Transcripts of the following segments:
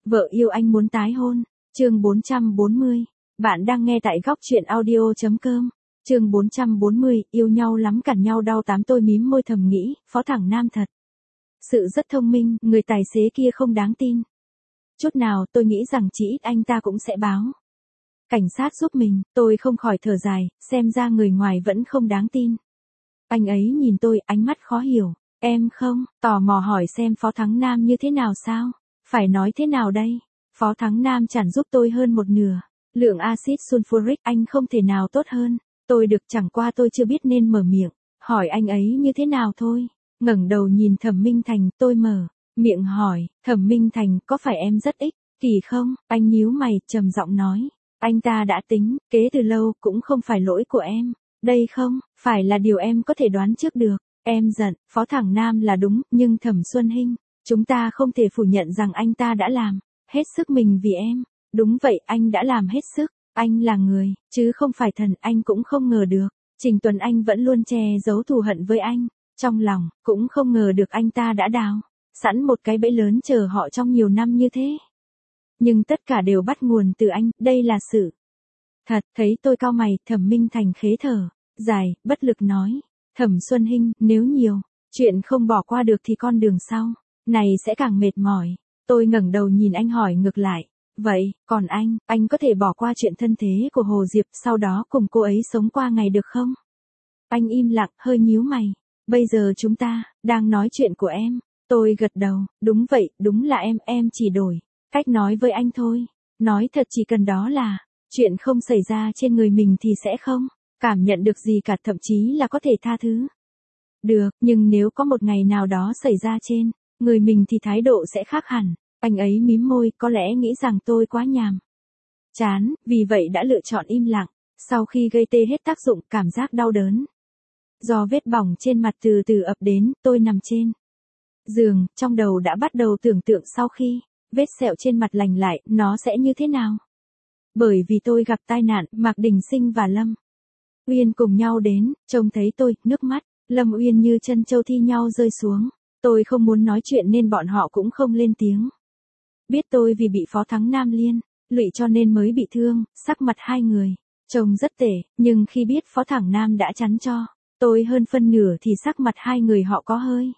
Vợ yêu anh muốn tái hôn. Chương 440. Bạn đang nghe tại góc truyện audio.com. Chương 440, yêu nhau lắm cản nhau đau tám. Tôi mím môi thầm nghĩ, Phó Thẳng Nam thật sự rất thông minh, người tài xế kia không đáng tin chút nào. Tôi nghĩ rằng chỉ ít anh ta cũng sẽ báo cảnh sát giúp mình. Tôi không khỏi thở dài, xem ra người ngoài vẫn không đáng tin. Anh ấy nhìn tôi, ánh mắt khó hiểu. Em không, tò mò hỏi xem Phó Thắng Nam như thế nào sao? Phải nói thế nào đây? Phó Thắng Nam chẳng giúp tôi hơn một nửa. Lượng axit sulfuric anh không thể nào tốt hơn. Tôi được, chẳng qua tôi chưa biết nên mở miệng hỏi anh ấy như thế nào thôi. Ngẩng đầu nhìn Thẩm Minh Thành, tôi mở miệng hỏi, Thẩm Minh Thành, có phải em rất ích kỷ không? Anh nhíu mày, trầm giọng nói, anh ta đã tính kế từ lâu, cũng không phải lỗi của em. Đây không phải là điều em có thể đoán trước được. Em giận, Phó Thẳng Nam là đúng, nhưng Thẩm Xuân Hinh, chúng ta không thể phủ nhận rằng anh ta đã làm hết sức mình vì em. Đúng vậy, anh đã làm hết sức. Anh là người, chứ không phải thần. Anh cũng không ngờ được Trình Tuấn Anh vẫn luôn che giấu thù hận với anh trong lòng, cũng không ngờ được anh ta đã đào sẵn một cái bẫy lớn chờ họ trong nhiều năm như thế. Nhưng tất cả đều bắt nguồn từ anh, đây là sự thật. Thấy tôi cau mày, Thẩm Minh Thành khế thở dài, bất lực nói, Thẩm Xuân Hinh, nếu nhiều chuyện không bỏ qua được thì con đường sau này sẽ càng mệt mỏi. Tôi ngẩng đầu nhìn anh hỏi ngược lại, vậy, còn anh có thể bỏ qua chuyện thân thế của Hồ Diệp, sau đó cùng cô ấy sống qua ngày được không? Anh im lặng, hơi nhíu mày. Bây giờ chúng ta đang nói chuyện của em. Tôi gật đầu, đúng vậy, đúng là em chỉ đổi cách nói với anh thôi. Nói thật, chỉ cần đó là chuyện không xảy ra trên người mình thì sẽ không cảm nhận được gì cả, thậm chí là có thể tha thứ được, nhưng nếu có một ngày nào đó xảy ra trên người mình thì thái độ sẽ khác hẳn. Anh ấy mím môi, có lẽ nghĩ rằng tôi quá nhàm chán, vì vậy đã lựa chọn im lặng. Sau khi gây tê hết tác dụng, cảm giác đau đớn do vết bỏng trên mặt từ từ ập đến. Tôi nằm trên giường, trong đầu đã bắt đầu tưởng tượng sau khi vết sẹo trên mặt lành lại, nó sẽ như thế nào. Bởi vì tôi gặp tai nạn, Mạc Đình Sinh và Lâm Uyên cùng nhau đến, trông thấy tôi, nước mắt Lâm Uyên như chân châu thi nhau rơi xuống. Tôi không muốn nói chuyện nên bọn họ cũng không lên tiếng. Biết tôi vì bị Phó Thắng Nam liên lụy cho nên mới bị thương, sắc mặt hai người trông rất tệ, nhưng khi biết Phó Thẳng Nam đã chắn cho tôi hơn phân nửa thì sắc mặt hai người họ có hơi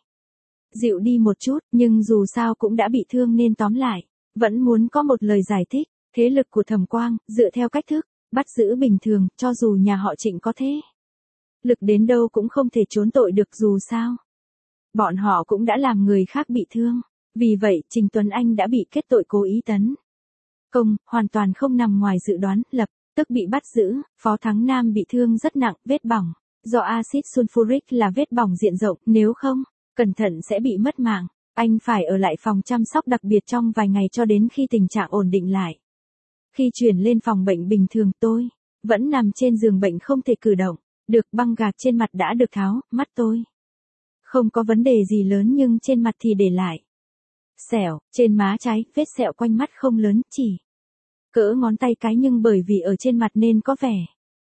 dịu đi một chút, nhưng dù sao cũng đã bị thương nên tóm lại vẫn muốn có một lời giải thích. Thế lực của Thẩm Quang, dựa theo cách thức bắt giữ bình thường, cho dù nhà họ Trịnh có thế lực đến đâu cũng không thể trốn tội được, dù sao bọn họ cũng đã làm người khác bị thương. Vì vậy, Trình Tuấn Anh đã bị kết tội cố ý tấn công, hoàn toàn không nằm ngoài dự đoán, lập tức bị bắt giữ. Phó Thắng Nam bị thương rất nặng, vết bỏng do axit sulfuric là vết bỏng diện rộng, nếu không cẩn thận sẽ bị mất mạng. Anh phải ở lại phòng chăm sóc đặc biệt trong vài ngày cho đến khi tình trạng ổn định lại. Khi chuyển lên phòng bệnh bình thường, tôi vẫn nằm trên giường bệnh không thể cử động được, băng gạc trên mặt đã được tháo, mắt tôi không có vấn đề gì lớn nhưng trên mặt thì để lại sẹo. Trên má trái, vết sẹo quanh mắt không lớn, chỉ cỡ ngón tay cái, nhưng bởi vì ở trên mặt nên có vẻ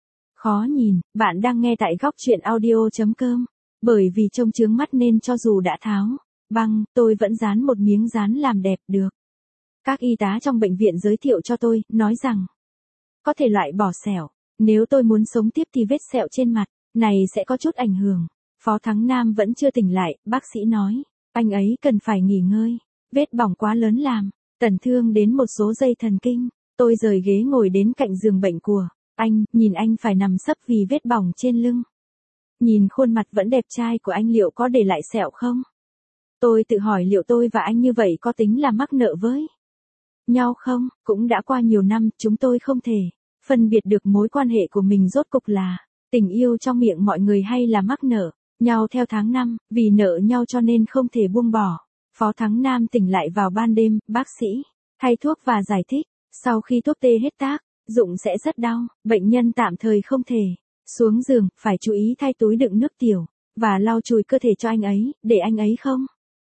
khó nhìn. Bạn đang nghe tại góc truyện audio.com. Bởi vì trông chướng mắt nên cho dù đã tháo băng, tôi vẫn dán một miếng dán làm đẹp được. Các y tá trong bệnh viện giới thiệu cho tôi, nói rằng có thể loại bỏ sẹo. Nếu tôi muốn sống tiếp thì vết sẹo trên mặt này sẽ có chút ảnh hưởng. Phó Thắng Nam vẫn chưa tỉnh lại, bác sĩ nói anh ấy cần phải nghỉ ngơi. Vết bỏng quá lớn làm tổn thương đến một số dây thần kinh. Tôi rời ghế ngồi đến cạnh giường bệnh của anh, nhìn anh phải nằm sấp vì vết bỏng trên lưng. Nhìn khuôn mặt vẫn đẹp trai của anh, liệu có để lại sẹo không? Tôi tự hỏi liệu tôi và anh như vậy có tính là mắc nợ với nhau không? Cũng đã qua nhiều năm, chúng tôi không thể phân biệt được mối quan hệ của mình rốt cục là tình yêu trong miệng mọi người hay là mắc nợ nhau theo tháng năm. Vì nợ nhau cho nên không thể buông bỏ. Phó Thắng Nam tỉnh lại vào ban đêm, bác sĩ thay thuốc và giải thích, sau khi thuốc tê hết tác dụng sẽ rất đau, bệnh nhân tạm thời không thể xuống giường, phải chú ý thay túi đựng nước tiểu và lau chùi cơ thể cho anh ấy, để anh ấy không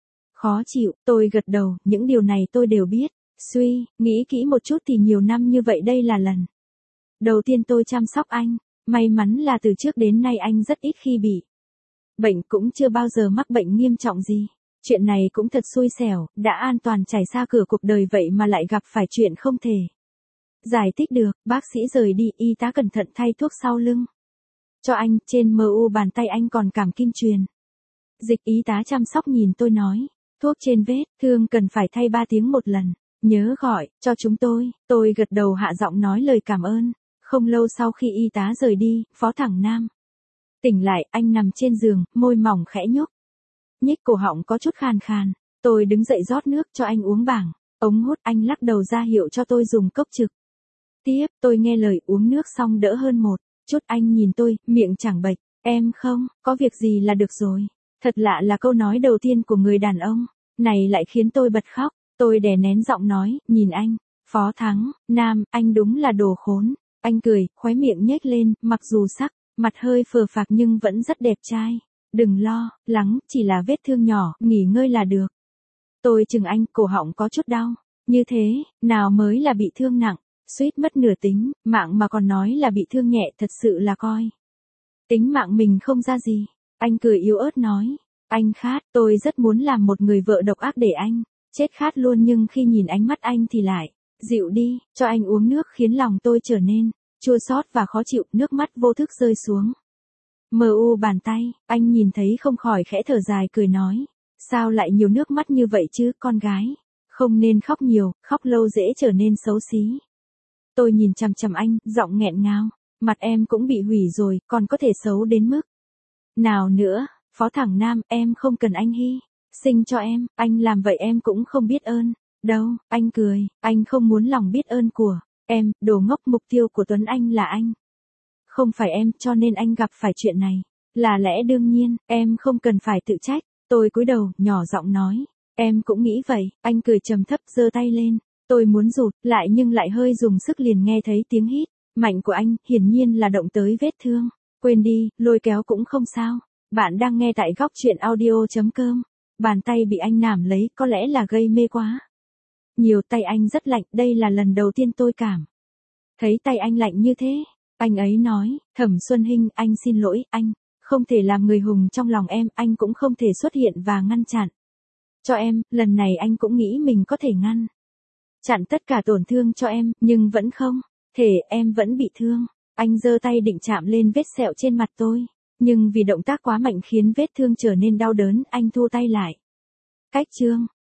khó chịu. Tôi gật đầu, những điều này tôi đều biết. Suy nghĩ kỹ một chút thì nhiều năm như vậy đây là lần đầu tiên tôi chăm sóc anh. May mắn là từ trước đến nay anh rất ít khi bị bệnh, cũng chưa bao giờ mắc bệnh nghiêm trọng gì. Chuyện này cũng thật xui xẻo, đã an toàn trải xa cửa cuộc đời vậy mà lại gặp phải chuyện không thể giải thích được. Bác sĩ rời đi, y tá cẩn thận thay thuốc sau lưng cho anh, trên mu bàn tay anh còn cảm kim truyền dịch. Y tá chăm sóc nhìn tôi nói, thuốc trên vết thương cần phải thay 3 tiếng một lần, nhớ gọi cho chúng tôi. Tôi gật đầu hạ giọng nói lời cảm ơn. Không lâu sau khi y tá rời đi, Phó Thẳng Nam tỉnh lại, anh nằm trên giường, môi mỏng khẽ nhúc nhích, cổ họng có chút khàn khàn. Tôi đứng dậy rót nước cho anh uống bảng ống hút, anh lắc đầu ra hiệu cho tôi dùng cốc trực tiếp. Tôi nghe lời, uống nước xong đỡ hơn một chút. Anh nhìn tôi, miệng chẳng bệch, em không có việc gì là được rồi. Thật lạ là câu nói đầu tiên của người đàn ông này lại khiến tôi bật khóc. Tôi đè nén giọng nói, nhìn anh, Phó Thắng Nam, anh đúng là đồ khốn. Anh cười, khóe miệng nhếch lên, mặc dù sắc mặt hơi phờ phạc nhưng vẫn rất đẹp trai. Đừng lo lắng, chỉ là vết thương nhỏ, nghỉ ngơi là được. Tôi chừng anh, cổ họng có chút đau. Như thế, nào mới là bị thương nặng, suýt mất nửa tính mạng mà còn nói là bị thương nhẹ, thật sự là coi tính mạng mình không ra gì. Anh cười yếu ớt nói, anh khát, tôi rất muốn làm một người vợ độc ác để anh chết khát luôn, nhưng khi nhìn ánh mắt anh thì lại dịu đi. Cho anh uống nước khiến lòng tôi trở nên chua xót và khó chịu, nước mắt vô thức rơi xuống mu bàn tay. Anh nhìn thấy không khỏi khẽ thở dài, cười nói, sao lại nhiều nước mắt như vậy chứ, con gái không nên khóc nhiều, khóc lâu dễ trở nên xấu xí. Tôi nhìn chằm chằm anh, giọng nghẹn ngào, mặt em cũng bị hủy rồi, còn có thể xấu đến mức nào nữa. Phó Thẳng Nam, em không cần anh hy sinh cho em, anh làm vậy em cũng không biết ơn đâu. Anh cười, anh không muốn lòng biết ơn của em, đồ ngốc. Mục tiêu của Tuấn Anh là anh, không phải em, cho nên anh gặp phải chuyện này là lẽ đương nhiên, em không cần phải tự trách. Tôi cúi đầu, nhỏ giọng nói, em cũng nghĩ vậy. Anh cười trầm thấp, giơ tay lên. Tôi muốn rụt lại nhưng lại hơi dùng sức, liền nghe thấy tiếng hít mạnh của anh, hiển nhiên là động tới vết thương. Quên đi, lôi kéo cũng không sao. Bạn đang nghe tại góc truyện audio.com. Bàn tay bị anh nắm lấy, có lẽ là gây mê quá nhiều. Tay anh rất lạnh, đây là lần đầu tiên tôi cảm thấy tay anh lạnh như thế. Anh ấy nói, Thẩm Xuân Hinh, anh xin lỗi, anh không thể làm người hùng trong lòng em, anh cũng không thể xuất hiện và ngăn chặn cho em. Lần này anh cũng nghĩ mình có thể ngăn chặn tất cả tổn thương cho em, nhưng vẫn không thể, em vẫn bị thương. Anh giơ tay định chạm lên vết sẹo trên mặt tôi, nhưng vì động tác quá mạnh khiến vết thương trở nên đau đớn, anh thu tay lại. Cách chương